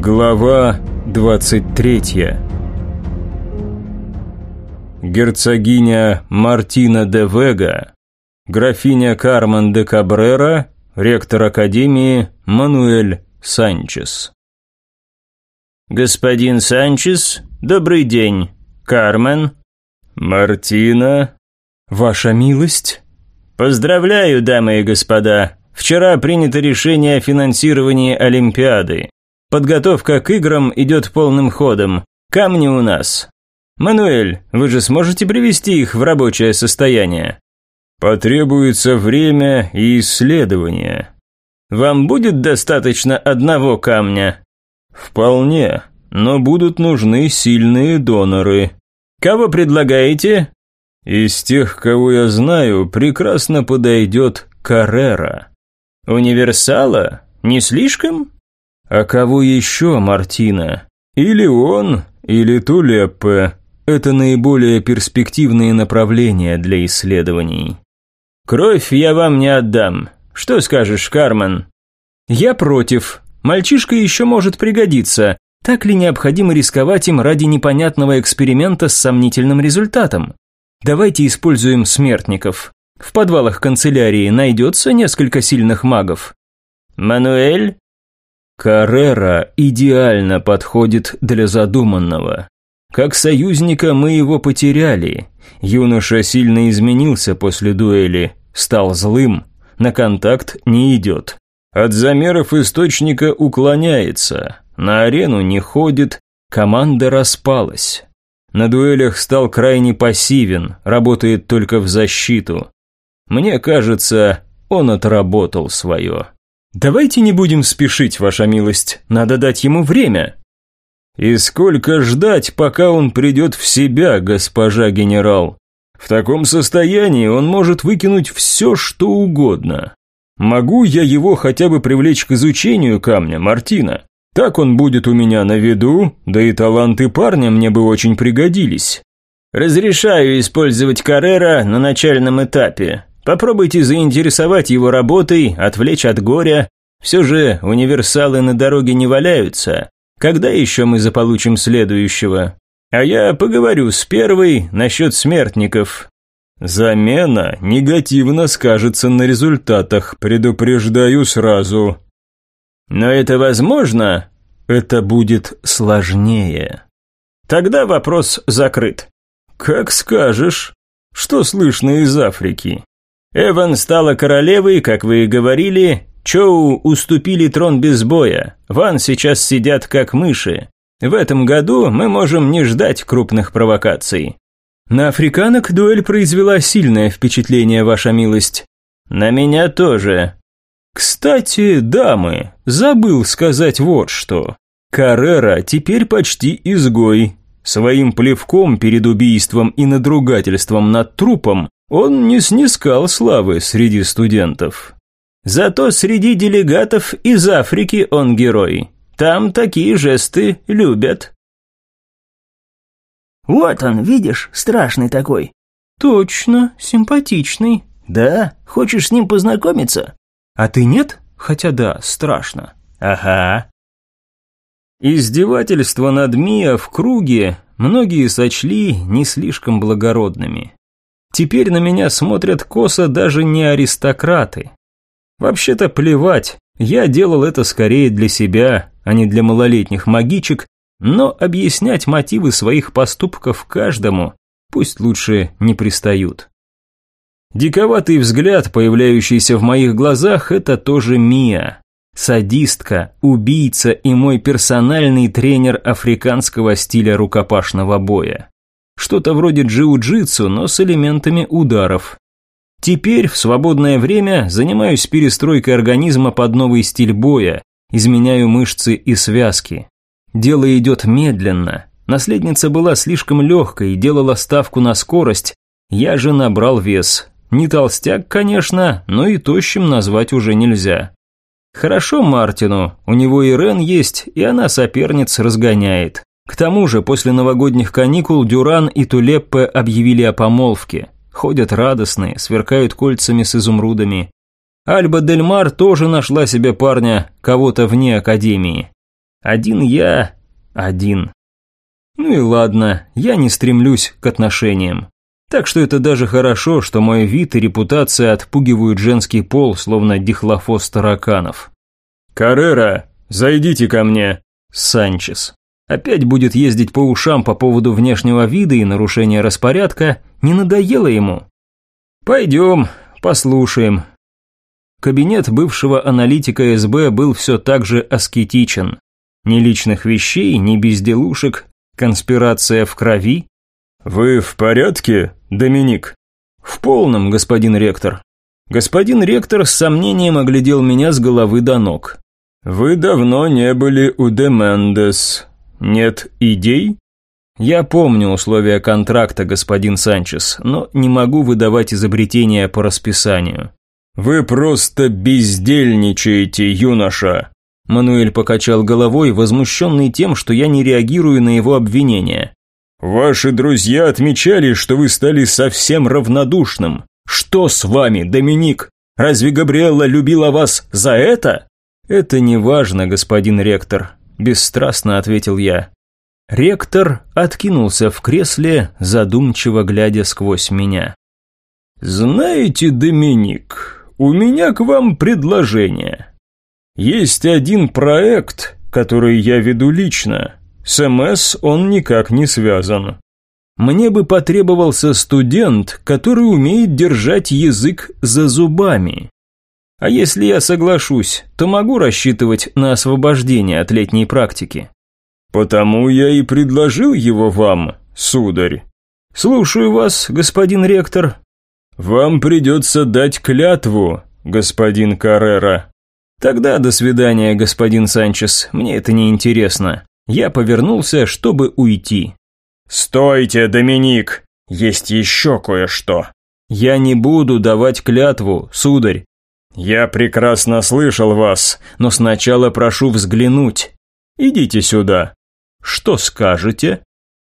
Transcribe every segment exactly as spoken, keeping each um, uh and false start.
Глава двадцать третья. Герцогиня Мартина де Вега, графиня Кармен де Кабрера, ректор Академии Мануэль Санчес. Господин Санчес, добрый день. Кармен. Мартина. Ваша милость. Поздравляю, дамы и господа. Вчера принято решение о финансировании Олимпиады. Подготовка к играм идет полным ходом. Камни у нас. Мануэль, вы же сможете привести их в рабочее состояние? Потребуется время и исследование. Вам будет достаточно одного камня? Вполне, но будут нужны сильные доноры. Кого предлагаете? Из тех, кого я знаю, прекрасно подойдет Каррера. Универсала? Не слишком? А кого еще, Мартина? Или он, или Тулеппе. Это наиболее перспективные направления для исследований. Кровь я вам не отдам. Что скажешь, Кармен? Я против. Мальчишка еще может пригодиться. Так ли необходимо рисковать им ради непонятного эксперимента с сомнительным результатом? Давайте используем смертников. В подвалах канцелярии найдется несколько сильных магов. Мануэль? Каррера идеально подходит для задуманного. Как союзника мы его потеряли. Юноша сильно изменился после дуэли, стал злым, на контакт не идет. От замеров источника уклоняется, на арену не ходит, команда распалась. На дуэлях стал крайне пассивен, работает только в защиту. Мне кажется, он отработал свое. Давайте не будем спешить, ваша милость, надо дать ему время. И сколько ждать, пока он придет в себя, госпожа генерал? В таком состоянии он может выкинуть все, что угодно. Могу я его хотя бы привлечь к изучению камня, Мартина? Так он будет у меня на виду, да и таланты парня мне бы очень пригодились. Разрешаю использовать Каррера на начальном этапе. Попробуйте заинтересовать его работой, отвлечь от горя. Все же универсалы на дороге не валяются. Когда еще мы заполучим следующего? А я поговорю с первой насчет смертников. Замена негативно скажется на результатах, предупреждаю сразу. Но это возможно? Это будет сложнее. Тогда вопрос закрыт. Как скажешь. Что слышно из Африки? Эван стала королевой, как вы и говорили. Чоу уступили трон без боя. Ван сейчас сидят как мыши. В этом году мы можем не ждать крупных провокаций. На африканок дуэль произвела сильное впечатление, ваша милость. На меня тоже. Кстати, дамы, забыл сказать вот что. Каррера теперь почти изгой. Своим плевком перед убийством и надругательством над трупом он не снискал славы среди студентов. Зато среди делегатов из Африки он герой. Там такие жесты любят. Вот он, видишь, страшный такой. Точно, симпатичный. Да? Хочешь с ним познакомиться? А ты нет? Хотя да, страшно. Ага. Издевательства над Миа в круге многие сочли не слишком благородными. Теперь на меня смотрят косо даже не аристократы. Вообще-то плевать, я делал это скорее для себя, а не для малолетних магичек, но объяснять мотивы своих поступков каждому пусть лучше не пристают. Диковатый взгляд, появляющийся в моих глазах, это тоже Миа. Садистка, убийца и мой персональный тренер африканского стиля рукопашного боя. Что-то вроде джиу-джитсу, но с элементами ударов. Теперь в свободное время занимаюсь перестройкой организма под новый стиль боя, изменяю мышцы и связки. Дело идет медленно. Наследница была слишком легкой, делала ставку на скорость, я же набрал вес. Не толстяк, конечно, но и тощим назвать уже нельзя. Хорошо Мартину, у него и Рен есть, и она соперниц разгоняет. К тому же после новогодних каникул Дюран и Тулеппе объявили о помолвке. Ходят радостные, сверкают кольцами с изумрудами. Альба Дель Мар тоже нашла себе парня, кого-то вне академии. Один я, один. Ну и ладно, я не стремлюсь к отношениям. Так что это даже хорошо, что мой вид и репутация отпугивают женский пол, словно дихлофос тараканов. «Каррера, зайдите ко мне!» Санчес. Опять будет ездить по ушам по поводу внешнего вида и нарушения распорядка, не надоело ему? Пойдем, послушаем. Кабинет бывшего аналитика эс бэ был все так же аскетичен. Ни личных вещей, ни безделушек, конспирация в крови. «Вы в порядке, Доминик?» «В полном, господин ректор». Господин ректор с сомнением оглядел меня с головы до ног. «Вы давно не были у де Мендес. Нет идей?» «Я помню условия контракта, господин Санчес, но не могу выдавать изобретения по расписанию». «Вы просто бездельничаете, юноша!» Мануэль покачал головой, возмущенный тем, что я не реагирую на его обвинения. «Ваши друзья отмечали, что вы стали совсем равнодушным. Что с вами, Доминик? Разве Габриэлла любила вас за это?» «Это не важно, господин ректор», – бесстрастно ответил я. Ректор откинулся в кресле, задумчиво глядя сквозь меня. «Знаете, Доминик, у меня к вам предложение. Есть один проект, который я веду лично. С эм эс он никак не связан. Мне бы потребовался студент, который умеет держать язык за зубами. А если я соглашусь, то могу рассчитывать на освобождение от летней практики?» «Потому я и предложил его вам, сударь». «Слушаю вас, господин ректор». «Вам придется дать клятву, господин Каррера». «Тогда до свидания, господин Санчес, мне это не интересно». Я повернулся, чтобы уйти. «Стойте, Доминик, есть еще кое-что». «Я не буду давать клятву, сударь». «Я прекрасно слышал вас, но сначала прошу взглянуть. Идите сюда». «Что скажете?»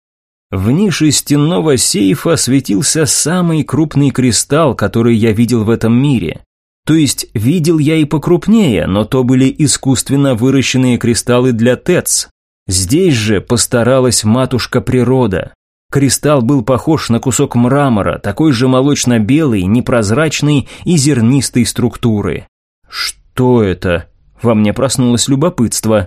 В нише стенного сейфа светился самый крупный кристалл, который я видел в этом мире. То есть видел я и покрупнее, но то были искусственно выращенные кристаллы для ТЭЦ. Здесь же постаралась матушка природа. Кристалл был похож на кусок мрамора, такой же молочно-белый, непрозрачный и зернистой структуры. Что это? Во мне проснулось любопытство.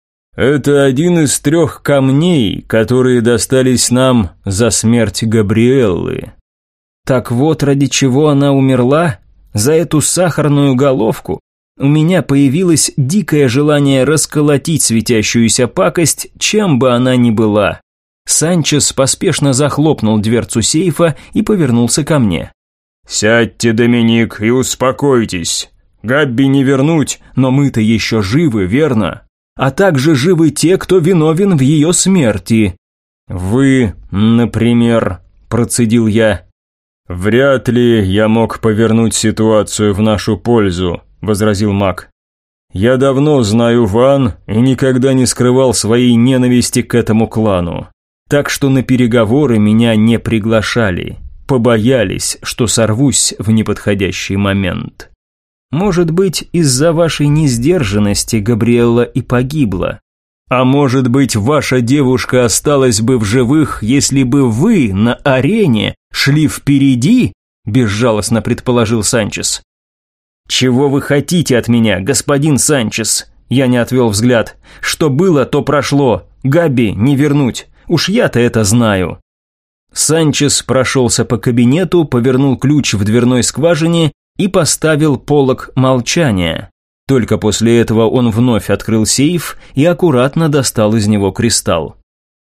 Это один из трех камней, которые достались нам за смерть Габриэллы. Так вот, ради чего она умерла? За эту сахарную головку? У меня появилось дикое желание расколотить светящуюся пакость, чем бы она ни была. Санчес поспешно захлопнул дверцу сейфа и повернулся ко мне. «Сядьте, Доминик, и успокойтесь. Габби не вернуть, но мы-то еще живы, верно? А также живы те, кто виновен в ее смерти». «Вы, например», – процедил я. «Вряд ли я мог повернуть ситуацию в нашу пользу», – возразил маг. «Я давно знаю Ван и никогда не скрывал своей ненависти к этому клану. Так что на переговоры меня не приглашали, побоялись, что сорвусь в неподходящий момент. Может быть, из-за вашей несдержанности Габриэлла и погибла. А может быть, ваша девушка осталась бы в живых, если бы вы на арене шли впереди?» – безжалостно предположил Санчес. «Чего вы хотите от меня, господин Санчес?» Я не отвел взгляд. «Что было, то прошло. Габи не вернуть. Уж я-то это знаю». Санчес прошелся по кабинету, повернул ключ в дверной скважине и поставил полог молчания. Только после этого он вновь открыл сейф и аккуратно достал из него кристалл.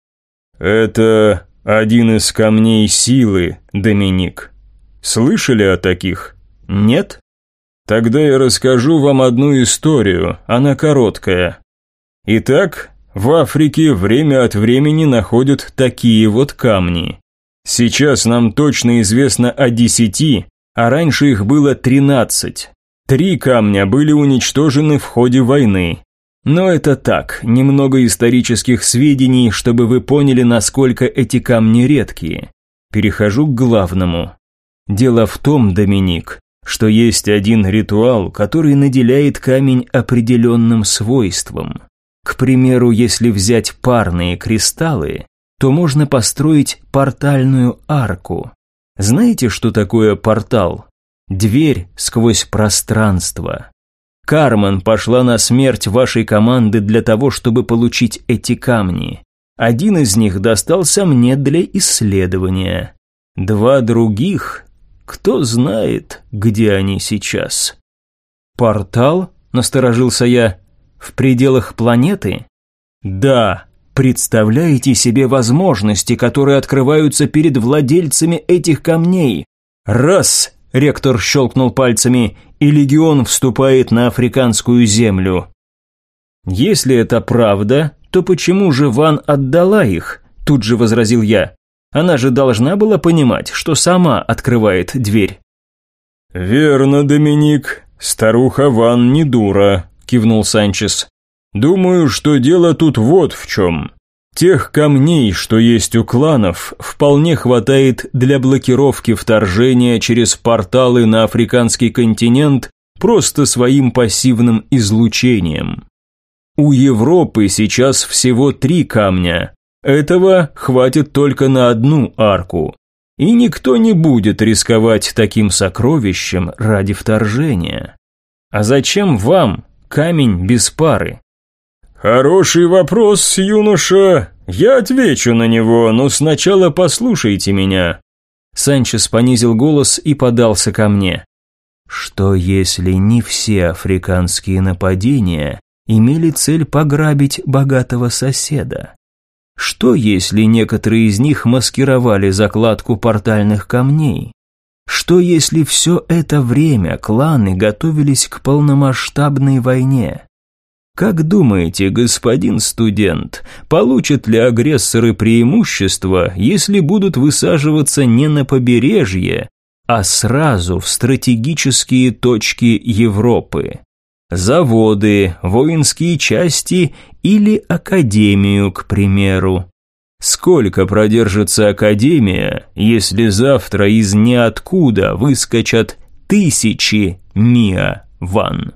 «Это один из камней силы, Доминик. Слышали о таких?» «Нет». «Тогда я расскажу вам одну историю, она короткая. Итак, в Африке время от времени находят такие вот камни. Сейчас нам точно известно о десяти, а раньше их было тринадцать. Три камня были уничтожены в ходе войны. Но это так, немного исторических сведений, чтобы вы поняли, насколько эти камни редкие. Перехожу к главному. Дело в том, Доминик, что есть один ритуал, который наделяет камень определенным свойством. К примеру, если взять парные кристаллы, то можно построить портальную арку. Знаете, что такое портал? Дверь сквозь пространство. Кармен пошла на смерть вашей команды для того, чтобы получить эти камни. Один из них достался мне для исследования. Два других, кто знает, где они сейчас. «Портал?» – насторожился я. «В пределах планеты?» «Да. Представляете себе возможности, которые открываются перед владельцами этих камней? Раз!» – ректор щелкнул пальцами, и легион вступает на африканскую землю. «Если это правда, то почему же Ван отдала их?» – тут же возразил я. «Она же должна была понимать, что сама открывает дверь». «Верно, Доминик, старуха Ван не дура», – кивнул Санчес. «Думаю, что дело тут вот в чем. Тех камней, что есть у кланов, вполне хватает для блокировки вторжения через порталы на африканский континент просто своим пассивным излучением. У Европы сейчас всего три камня. Этого хватит только на одну арку. И никто не будет рисковать таким сокровищем ради вторжения. А зачем вам камень без пары?» «Хороший вопрос, юноша. Я отвечу на него, но сначала послушайте меня». Санчес понизил голос и подался ко мне. «Что если не все африканские нападения имели цель пограбить богатого соседа? Что если некоторые из них маскировали закладку портальных камней? Что если все это время кланы готовились к полномасштабной войне? Как думаете, господин студент, получат ли агрессоры преимущество, если будут высаживаться не на побережье, а сразу в стратегические точки Европы? Заводы, воинские части или академию, к примеру? Сколько продержится академия, если завтра из ниоткуда выскочат тысячи Миа Ван?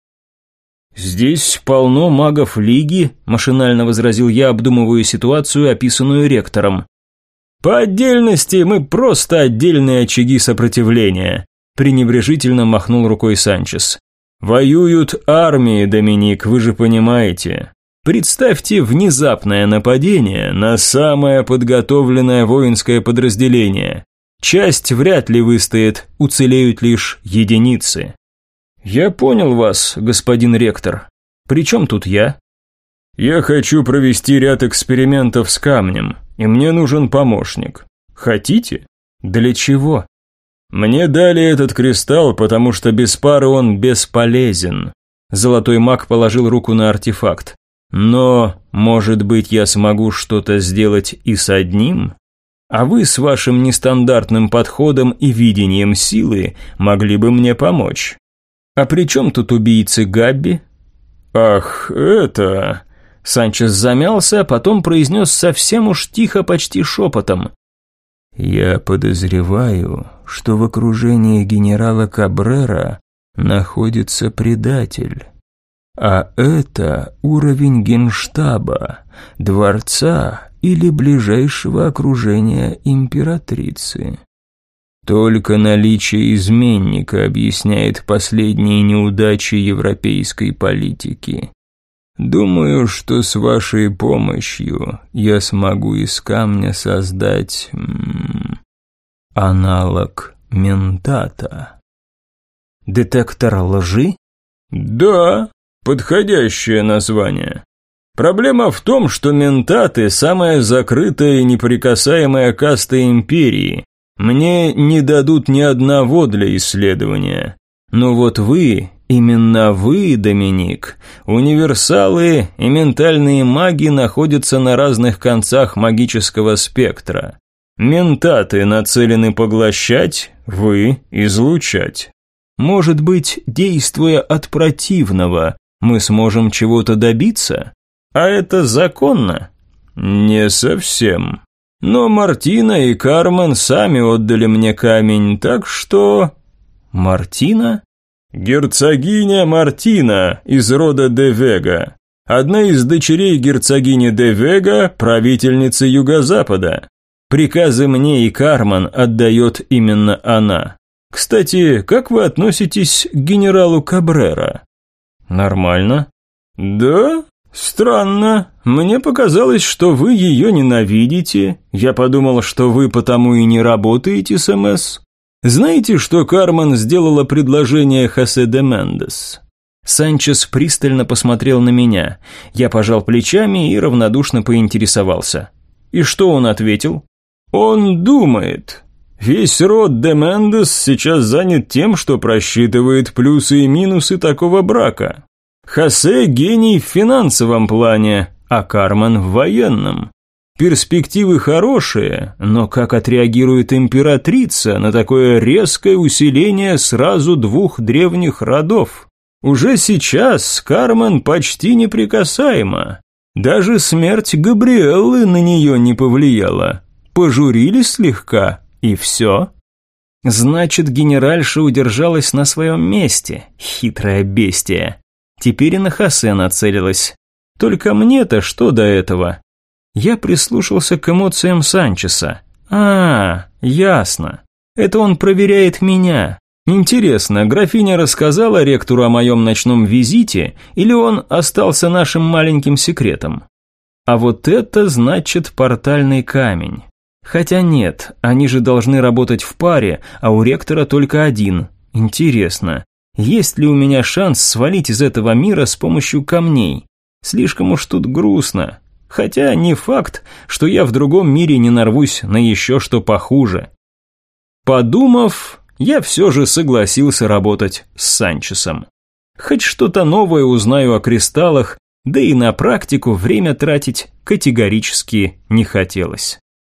«Здесь полно магов Лиги», – машинально возразил я, обдумывая ситуацию, описанную ректором. «По отдельности мы просто отдельные очаги сопротивления», – пренебрежительно махнул рукой Санчес. «Воюют армии, Доминик, вы же понимаете. Представьте внезапное нападение на самое подготовленное воинское подразделение. Часть вряд ли выстоит, уцелеют лишь единицы». «Я понял вас, господин ректор. При чем тут я?» «Я хочу провести ряд экспериментов с камнем, и мне нужен помощник. Хотите?» «Для чего?» «Мне дали этот кристалл, потому что без пары он бесполезен». Золотой маг положил руку на артефакт. «Но, может быть, я смогу что-то сделать и с одним? А вы с вашим нестандартным подходом и видением силы могли бы мне помочь». «А при чем тут убийцы Габби?» «Ах, это...» Санчес замялся, а потом произнес совсем уж тихо, почти шепотом. «Я подозреваю, что в окружении генерала Кабрера находится предатель. А это уровень генштаба, дворца или ближайшего окружения императрицы. Только наличие изменника объясняет последние неудачи европейской политики. Думаю, что с вашей помощью я смогу из камня создать м, аналог ментата». «Детектор лжи?» «Да, подходящее название. Проблема в том, что ментаты – самая закрытая и неприкасаемая каста империи. Мне не дадут ни одного для исследования. Но вот вы, именно вы, Доминик, универсалы и ментальные маги находятся на разных концах магического спектра. Ментаты нацелены поглощать, вы – излучать. Может быть, действуя от противного, мы сможем чего-то добиться? А это законно? Не совсем. Но Мартина и Кармен сами отдали мне камень, так что...» «Мартина?» «Герцогиня Мартина из рода де Вега. Одна из дочерей герцогини де Вега, правительницы Юго-Запада. Приказы мне и Кармен отдает именно она. Кстати, как вы относитесь к генералу Кабрера? Нормально. Да? Странно. Мне показалось, что вы ее ненавидите. Я подумал, что вы потому и не работаете с МС. Знаете, что Кармен сделала предложение Хосе де Мендес? Санчес пристально посмотрел на меня. Я пожал плечами и равнодушно поинтересовался. И что он ответил? Он думает. Весь род де Мендес сейчас занят тем, что просчитывает плюсы и минусы такого брака. Хосе – гений в финансовом плане, а Кармен – в военном. Перспективы хорошие, но как отреагирует императрица на такое резкое усиление сразу двух древних родов? Уже сейчас Кармен почти неприкасаема. Даже смерть Габриэллы на нее не повлияла. Пожурили слегка, и все. Значит, генеральша удержалась на своем месте, хитрое бестия. Теперь и на Хосе нацелилась. Только мне-то что до этого? Я прислушался к эмоциям Санчеса. А, ясно. Это он проверяет меня. Интересно, графиня рассказала ректору о моем ночном визите, или он остался нашим маленьким секретом? А вот это значит портальный камень. Хотя нет, они же должны работать в паре, а у ректора только один. Интересно, есть ли у меня шанс свалить из этого мира с помощью камней? Слишком уж тут грустно. Хотя не факт, что я в другом мире не нарвусь на еще что похуже. Подумав, я все же согласился работать с Санчесом. Хоть что-то новое узнаю о кристаллах, да и на практику время тратить категорически не хотелось.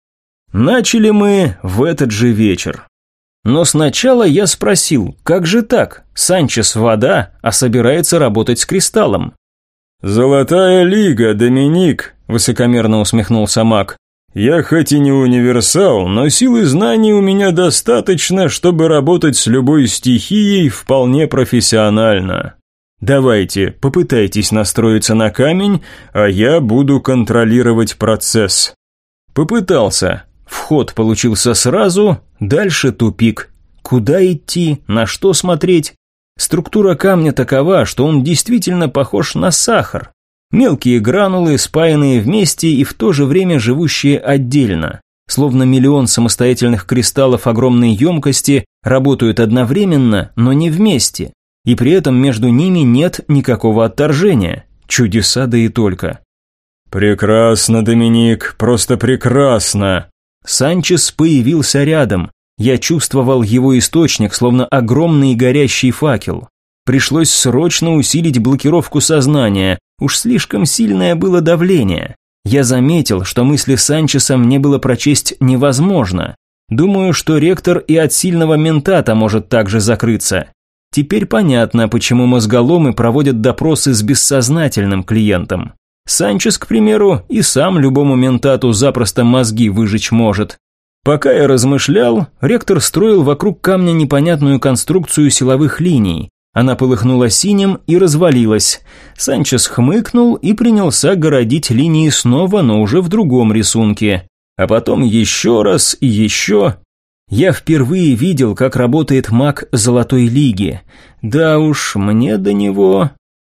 Начали мы в этот же вечер. Но сначала я спросил, как же так? Санчес вода, а собирается работать с кристаллом. «Золотая лига, Доминик», – высокомерно усмехнулся маг. «Я хоть и не универсал, но силы знаний у меня достаточно, чтобы работать с любой стихией вполне профессионально. Давайте, попытайтесь настроиться на камень, а я буду контролировать процесс». Попытался. Вход получился сразу, дальше тупик. Куда идти, на что смотреть? Структура камня такова, что он действительно похож на сахар. Мелкие гранулы, спаянные вместе и в то же время живущие отдельно. Словно миллион самостоятельных кристаллов огромной емкости работают одновременно, но не вместе. И при этом между ними нет никакого отторжения. Чудеса да и только. «Прекрасно, Доминик, просто прекрасно!» Санчес появился рядом. Я чувствовал его источник, словно огромный горящий факел. Пришлось срочно усилить блокировку сознания, уж слишком сильное было давление. Я заметил, что мысли Санчеса мне было прочесть невозможно. Думаю, что ректор и от сильного ментата может также закрыться. Теперь понятно, почему мозголомы проводят допросы с бессознательным клиентом. Санчес, к примеру, и сам любому ментату запросто мозги выжечь может. Пока я размышлял, ректор строил вокруг камня непонятную конструкцию силовых линий. Она полыхнула синим и развалилась. Санчес хмыкнул и принялся городить линии снова, но уже в другом рисунке. А потом еще раз и еще. Я впервые видел, как работает маг Золотой Лиги. Да уж, мне до него...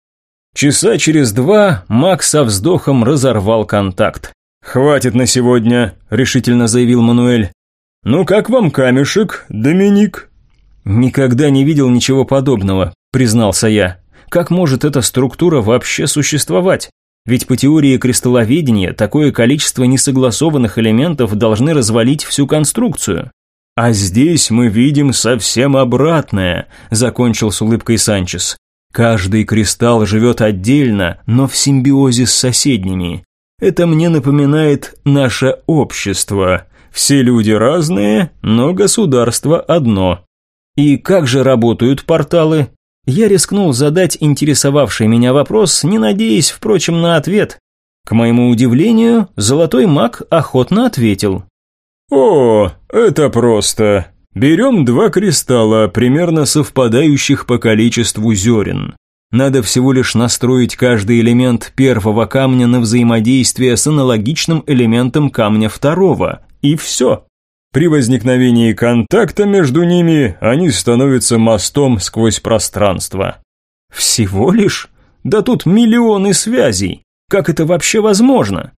Часа через два маг со вздохом разорвал контакт. «Хватит на сегодня», – решительно заявил Мануэль. «Ну как вам камешек, Доминик?» «Никогда не видел ничего подобного», – признался я. «Как может эта структура вообще существовать? Ведь по теории кристалловедения такое количество несогласованных элементов должны развалить всю конструкцию». «А здесь мы видим совсем обратное», – закончил с улыбкой Санчес. «Каждый кристалл живет отдельно, но в симбиозе с соседними. Это мне напоминает наше общество. Все люди разные, но государство одно». «И как же работают порталы?» Я рискнул задать интересовавший меня вопрос, не надеясь, впрочем, на ответ. К моему удивлению, золотой маг охотно ответил. «О, это просто. Берем два кристалла, примерно совпадающих по количеству зерен. Надо всего лишь настроить каждый элемент первого камня на взаимодействие с аналогичным элементом камня второго, и все. При возникновении контакта между ними они становятся мостом сквозь пространство. Всего лишь? Да тут миллионы связей. Как это вообще возможно?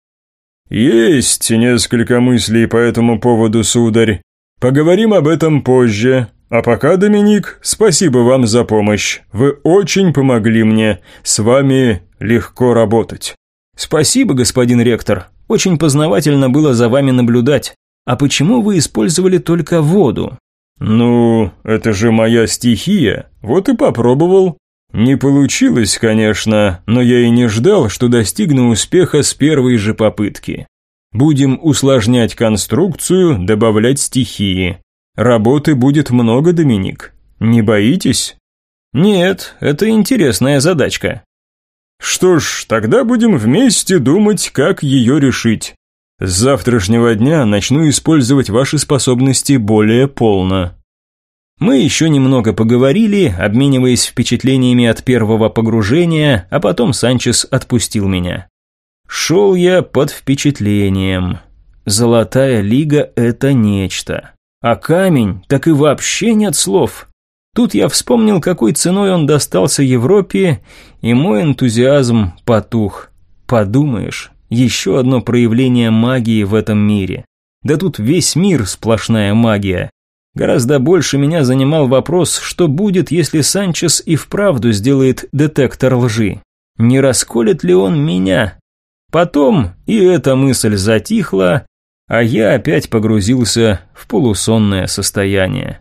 Есть несколько мыслей по этому поводу, сударь. Поговорим об этом позже. А пока, Доминик, спасибо вам за помощь. Вы очень помогли мне. С вами легко работать. Спасибо, господин ректор. Очень познавательно было за вами наблюдать. А почему вы использовали только воду? Ну, это же моя стихия. Вот и попробовал. Не получилось, конечно, но я и не ждал, что достигну успеха с первой же попытки. Будем усложнять конструкцию, добавлять стихии. Работы будет много, Доминик. Не боитесь? Нет, это интересная задачка. Что ж, тогда будем вместе думать, как ее решить. С завтрашнего дня начну использовать ваши способности более полно. Мы еще немного поговорили, обмениваясь впечатлениями от первого погружения, а потом Санчес отпустил меня. Шел я под впечатлением. Золотая лига – это нечто. А камень, так и вообще нет слов. Тут я вспомнил, какой ценой он достался Европе, и мой энтузиазм потух. Подумаешь, еще одно проявление магии в этом мире. Да тут весь мир сплошная магия. Гораздо больше меня занимал вопрос, что будет, если Санчес и вправду сделает детектор лжи. Не расколет ли он меня? Потом и эта мысль затихла, а я опять погрузился в полусонное состояние.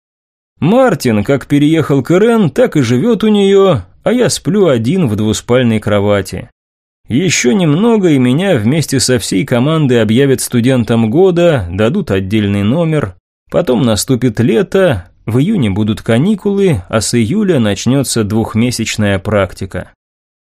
Мартин как переехал к Ирен, так и живет у нее, а я сплю один в двуспальной кровати. Еще немного, и меня вместе со всей командой объявят студентом года, дадут отдельный номер. Потом наступит лето, в июне будут каникулы, а с июля начнется двухмесячная практика.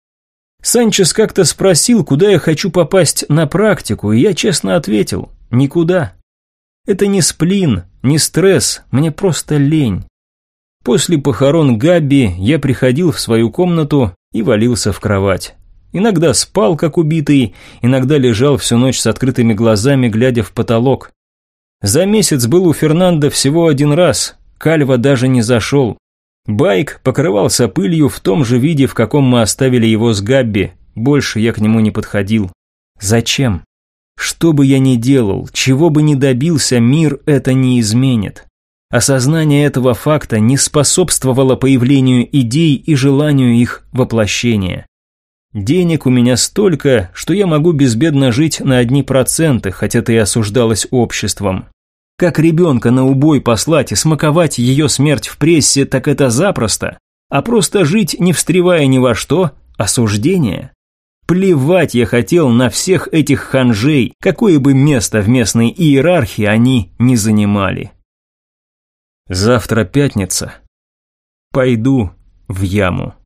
Санчес как-то спросил, куда я хочу попасть на практику, и я честно ответил – никуда. Это не сплин, не стресс, мне просто лень. После похорон Габи я приходил в свою комнату и валился в кровать. Иногда спал, как убитый, иногда лежал всю ночь с открытыми глазами, глядя в потолок. За месяц был у Фернандо всего один раз, Кальва даже не зашел. Байк покрывался пылью в том же виде, в каком мы оставили его с Габби, больше я к нему не подходил. Зачем? Что бы я ни делал, чего бы ни добился, мир это не изменит. Осознание этого факта не способствовало появлению идей и желанию их воплощения. Денег у меня столько, что я могу безбедно жить на одни проценты, хотя это и осуждалось обществом. Как ребенка на убой послать и смаковать ее смерть в прессе, так это запросто. А просто жить, не встревая ни во что, осуждение. Плевать я хотел на всех этих ханжей, какое бы место в местной иерархии они не занимали. Завтра пятница. Пойду в яму.